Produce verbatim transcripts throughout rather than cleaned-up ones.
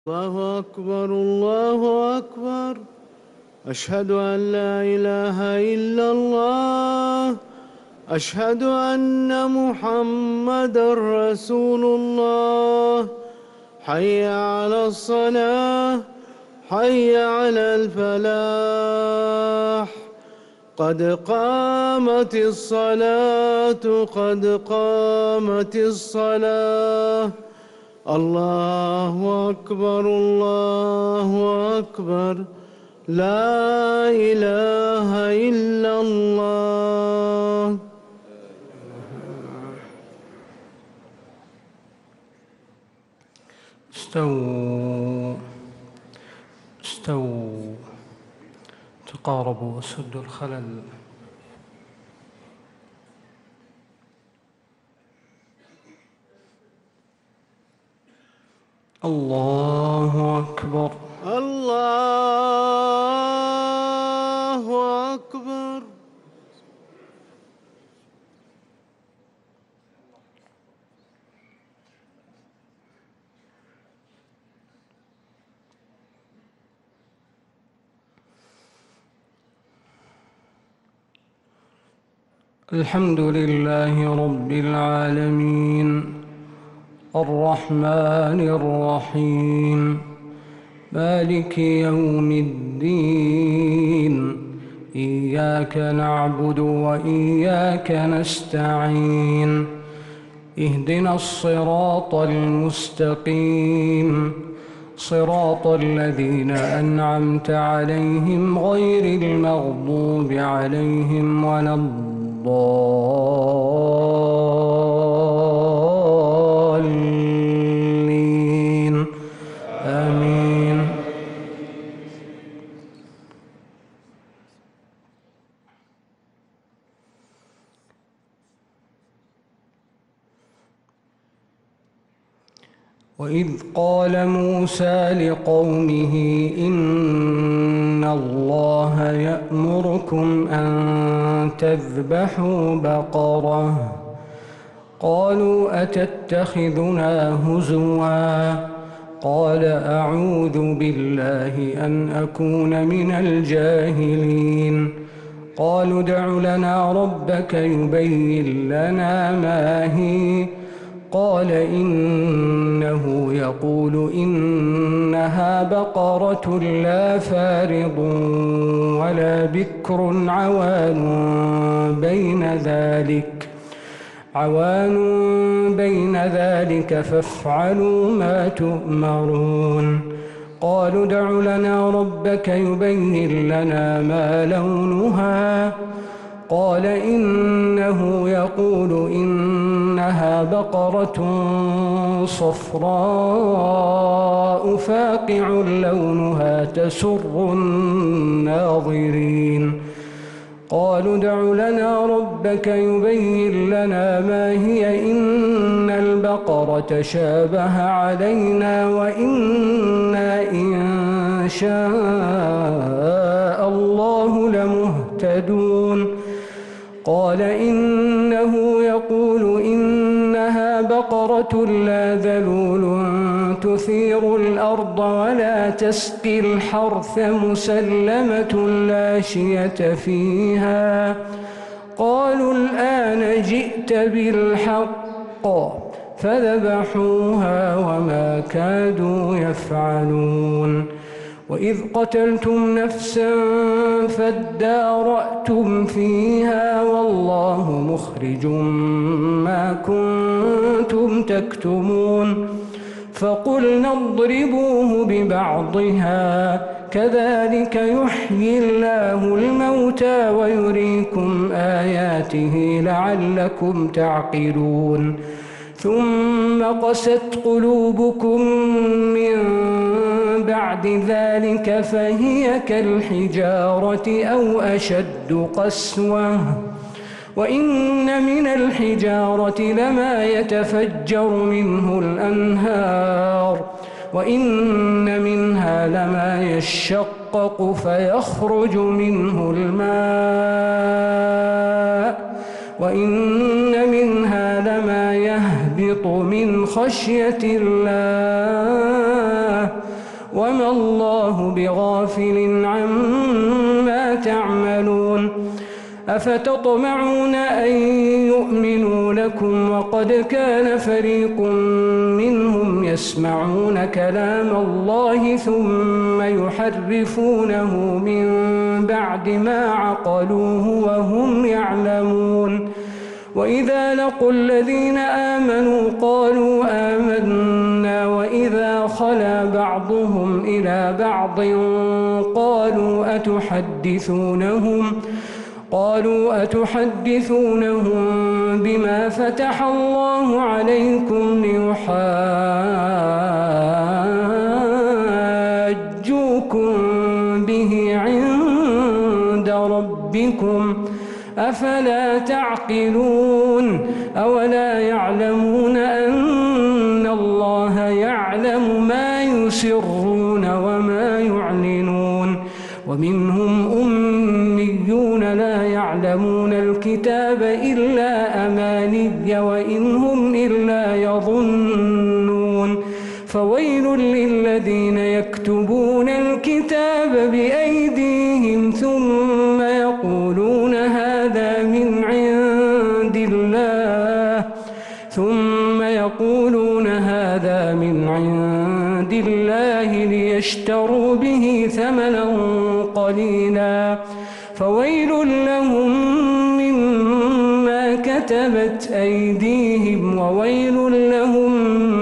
الله أكبر الله أكبر. أشهد أن لا إله إلا الله. أشهد أن محمدًا رسول الله. حي على الصلاة، حي على الفلاح. قد قامت الصلاة، قد قامت الصلاة. الله أكبر الله أكبر. لا إله إلا الله. استووا استووا تقاربوا وسدوا الخلل. الله أكبر الله أكبر. الحمد لله رب العالمين الرحمن الرحيم مالك يوم الدين. إياك نعبد وإياك نستعين. اهدنا الصراط المستقيم صراط الذين أنعمت عليهم غير المغضوب عليهم ولا الضالين. آمين. وإذ قال موسى لقومه إن الله يأمركم أن تذبحوا بقرة قالوا أتتخذنا هزوا قال أعوذ بالله أن أكون من الجاهلين. قالوا ادع لنا ربك يبين لنا ما هي قال إنه يقول إنها بقرة لا فارض ولا بكر عوان بين ذلك عوان بين ذلك فافعلوا ما تؤمرون. قالوا ادع لنا ربك يبين لنا ما لونها قال إنه يقول إنها بقرة صفراء فاقع لونها تسر الناظرين. قالوا ادع لنا ربك يبين لنا ما هي إن البقرة شابه علينا وإنا إن شاء الله لمهتدون. قال إنه يقول إنها بقرة لا ذلول تثير الأرض ولا تسقي الحرث مسلمة لا شية فيها. قالوا الآن جئت بالحق فذبحوها وما كادوا يفعلون. وإذ قتلتم نفسا فادارأتم فيها والله مخرج ما كنتم تكتمون. فقلنا اضربوه ببعضها كذلك يحيي الله الموتى ويريكم آياته لعلكم تعقلون. ثم قست قلوبكم من بعد ذلك فهي كالحجارة أو أشد قسوة وإن من الحجارة لما يتفجر منه الأنهار وإن منها لما يشقق فيخرج منه الماء وإن منها لما يهبط من خشية الله وما الله بغافل عما تعملون أفتطمعون أن يؤمنوا لكم وقد كان فريق منهم يسمعون كلام الله ثم يحرفونه من بعد ما عقلوه وهم يعلمون وإذا لقوا الذين آمنوا قالوا آمنا وإذا خلا بعضهم إلى بعض قالوا أتحدثونهم قالوا أتحدثونهم بما فتح الله عليكم ليحاجوكم به عند ربكم أفلا تعقلون أولا يعلمون أن الله يعلم ما يسرون وما يعلنون ومنهم أميون لا يعلمون الكتاب إلا أماني وإن هم إلا يظنون فويل للذين يكتبون الكتاب بأيديهم ثم يقولون هذا من عند الله ثم يقولون هذا من عند الله ليشتروا به ثمنا قليلا فويل لهم مما كتبت أيديهم وويل لهم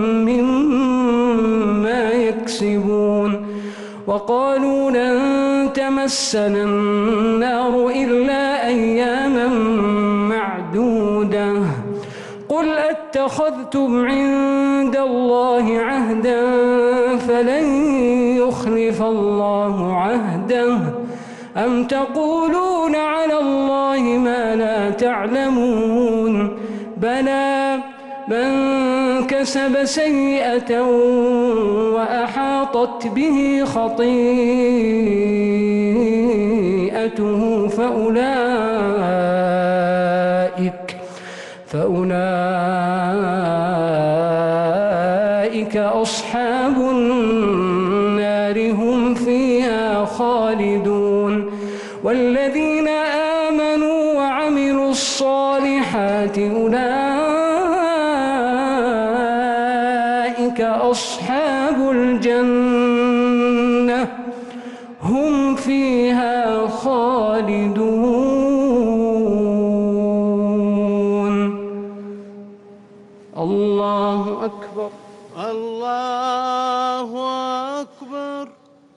مما يكسبون وقالوا لن تمسنا النار إلا أياما معدودة قل أتخذتم عند الله عهدا فلن يخلف الله عهده أم تقولون على الله ما لا تعلمون بلى من كسب سيئة وأحاطت به خطيئته فأولئك فأولئك أصحاب النار هم فيها خالدون والذين آمنوا وعملوا الصالحات أولئك أصحاب الجنة هم فيها خالدون الله أكبر الله أكبر.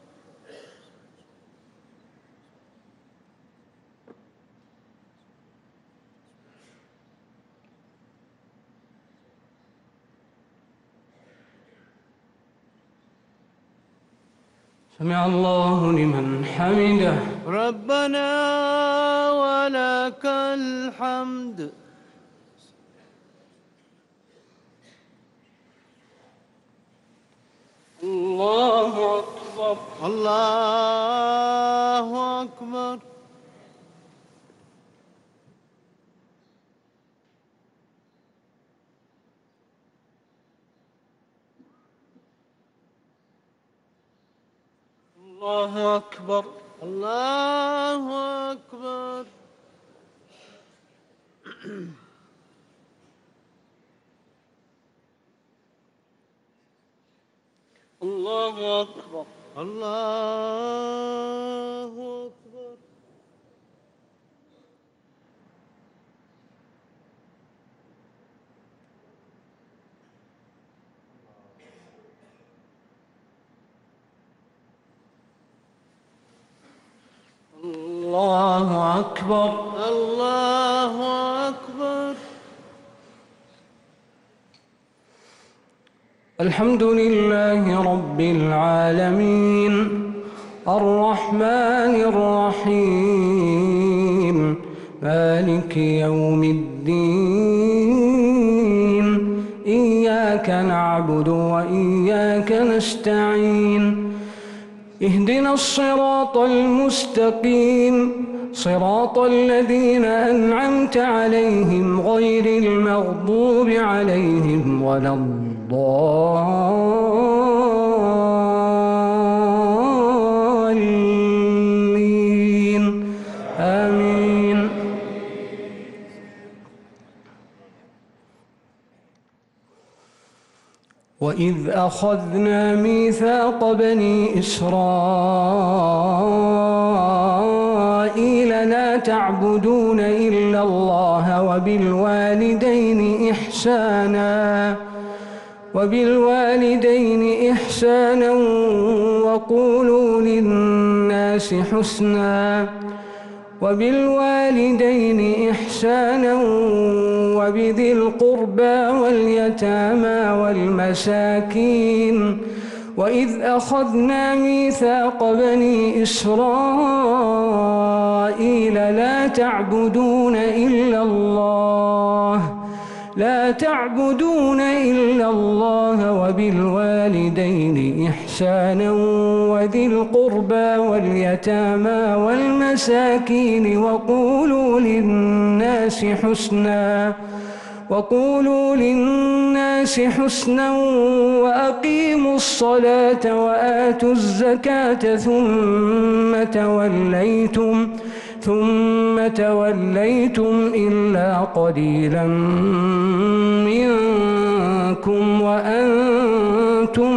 سمع الله لمن حمده ربنا ولك الحمد. الله أكبر الله أكبر. الله أكبر الله أكبر. الله أكبر الله أكبر. الله أكبر الله أكبر. الحمد لله رب العالمين الرحمن الرحيم مالك يوم الدين إياك نعبد وإياك نستعين اهدنا الصراط المستقيم صراط الذين أنعمت عليهم غير المغضوب عليهم ولا الضالين وإذ أخذنا ميثاق بني إسرائيل لا تعبدون إلا الله وبالوالدين إحسانا وبالوالدين إحسانا وقولوا للناس حسنا وبالوالدين إحسانا وبذي القربى واليتامى والمساكين وإذ أخذنا ميثاق بني إسرائيل لا تعبدون إلا الله لا تعبدون إلا الله وبالوالدين إحسانا وذي القربى واليتامى والمساكين وقولوا للناس حسنا وقولوا للناس حسنا وأقيموا الصلاة وآتوا الزكاة ثم توليتم ثم توليتم إلا قليلا منكم وأنتم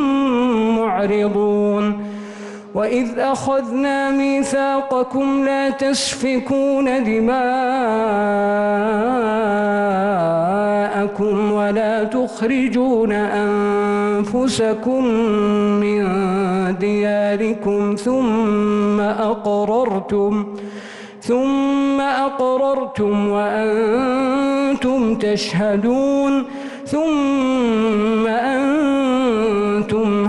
معرضون وإذ أخذنا ميثاقكم لا تسفكون دماءكم ولا تخرجون أنفسكم من دياركم ثم أقررتم ثم أقررتم وأنتم تشهدون ثم أنتم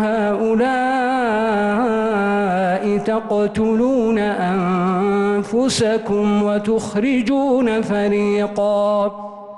هؤلاء تقتلون أنفسكم وتخرجون فريقا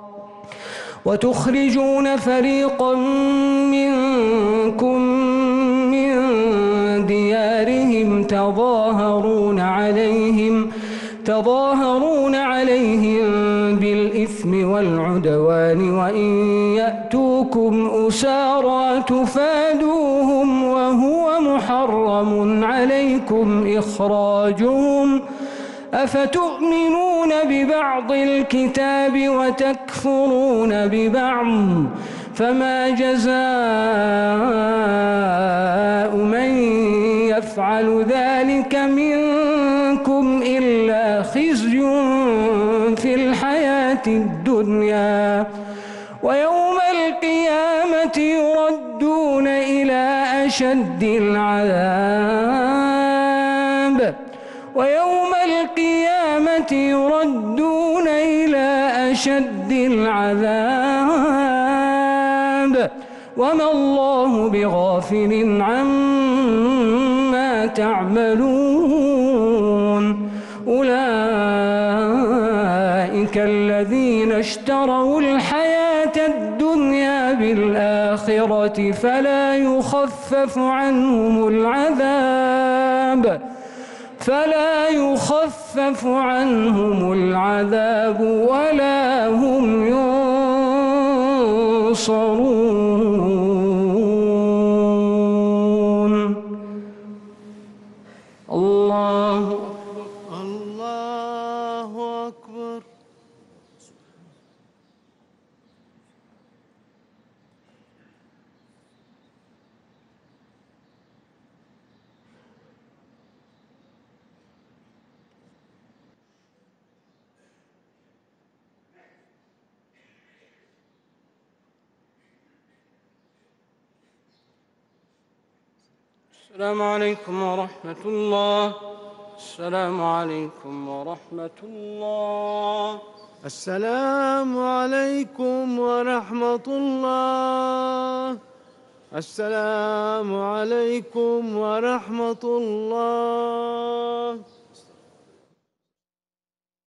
وتخرجون فريقا منكم من ديارهم تظاهرون عليهم تظاهرون عليهم بالإثم والعدوان وإن يأتوكم أسارى تفادوهم وهو محرم عليكم إخراجهم أفتؤمنون ببعض الكتاب وتكفرون ببعض فما جزاء من يفعل ذلك منكم إلا خزي في الحياة الدنيا ويوم القيامة يردون إلى أشد العذاب ويوم القيامة يردون إلى أشد العذاب وما الله بغافل عما تعملون أولئك الذين اشتروا الحياة الدنيا بالآخرة فلا يخفف عنهم العذاب فلا يخفف عنهم العذاب ولا هم ينصرون الله الله أكبر. السلام عليكم ورحمة الله. السلام عليكم ورحمة الله. السلام عليكم ورحمة الله. السلام عليكم ورحمة الله.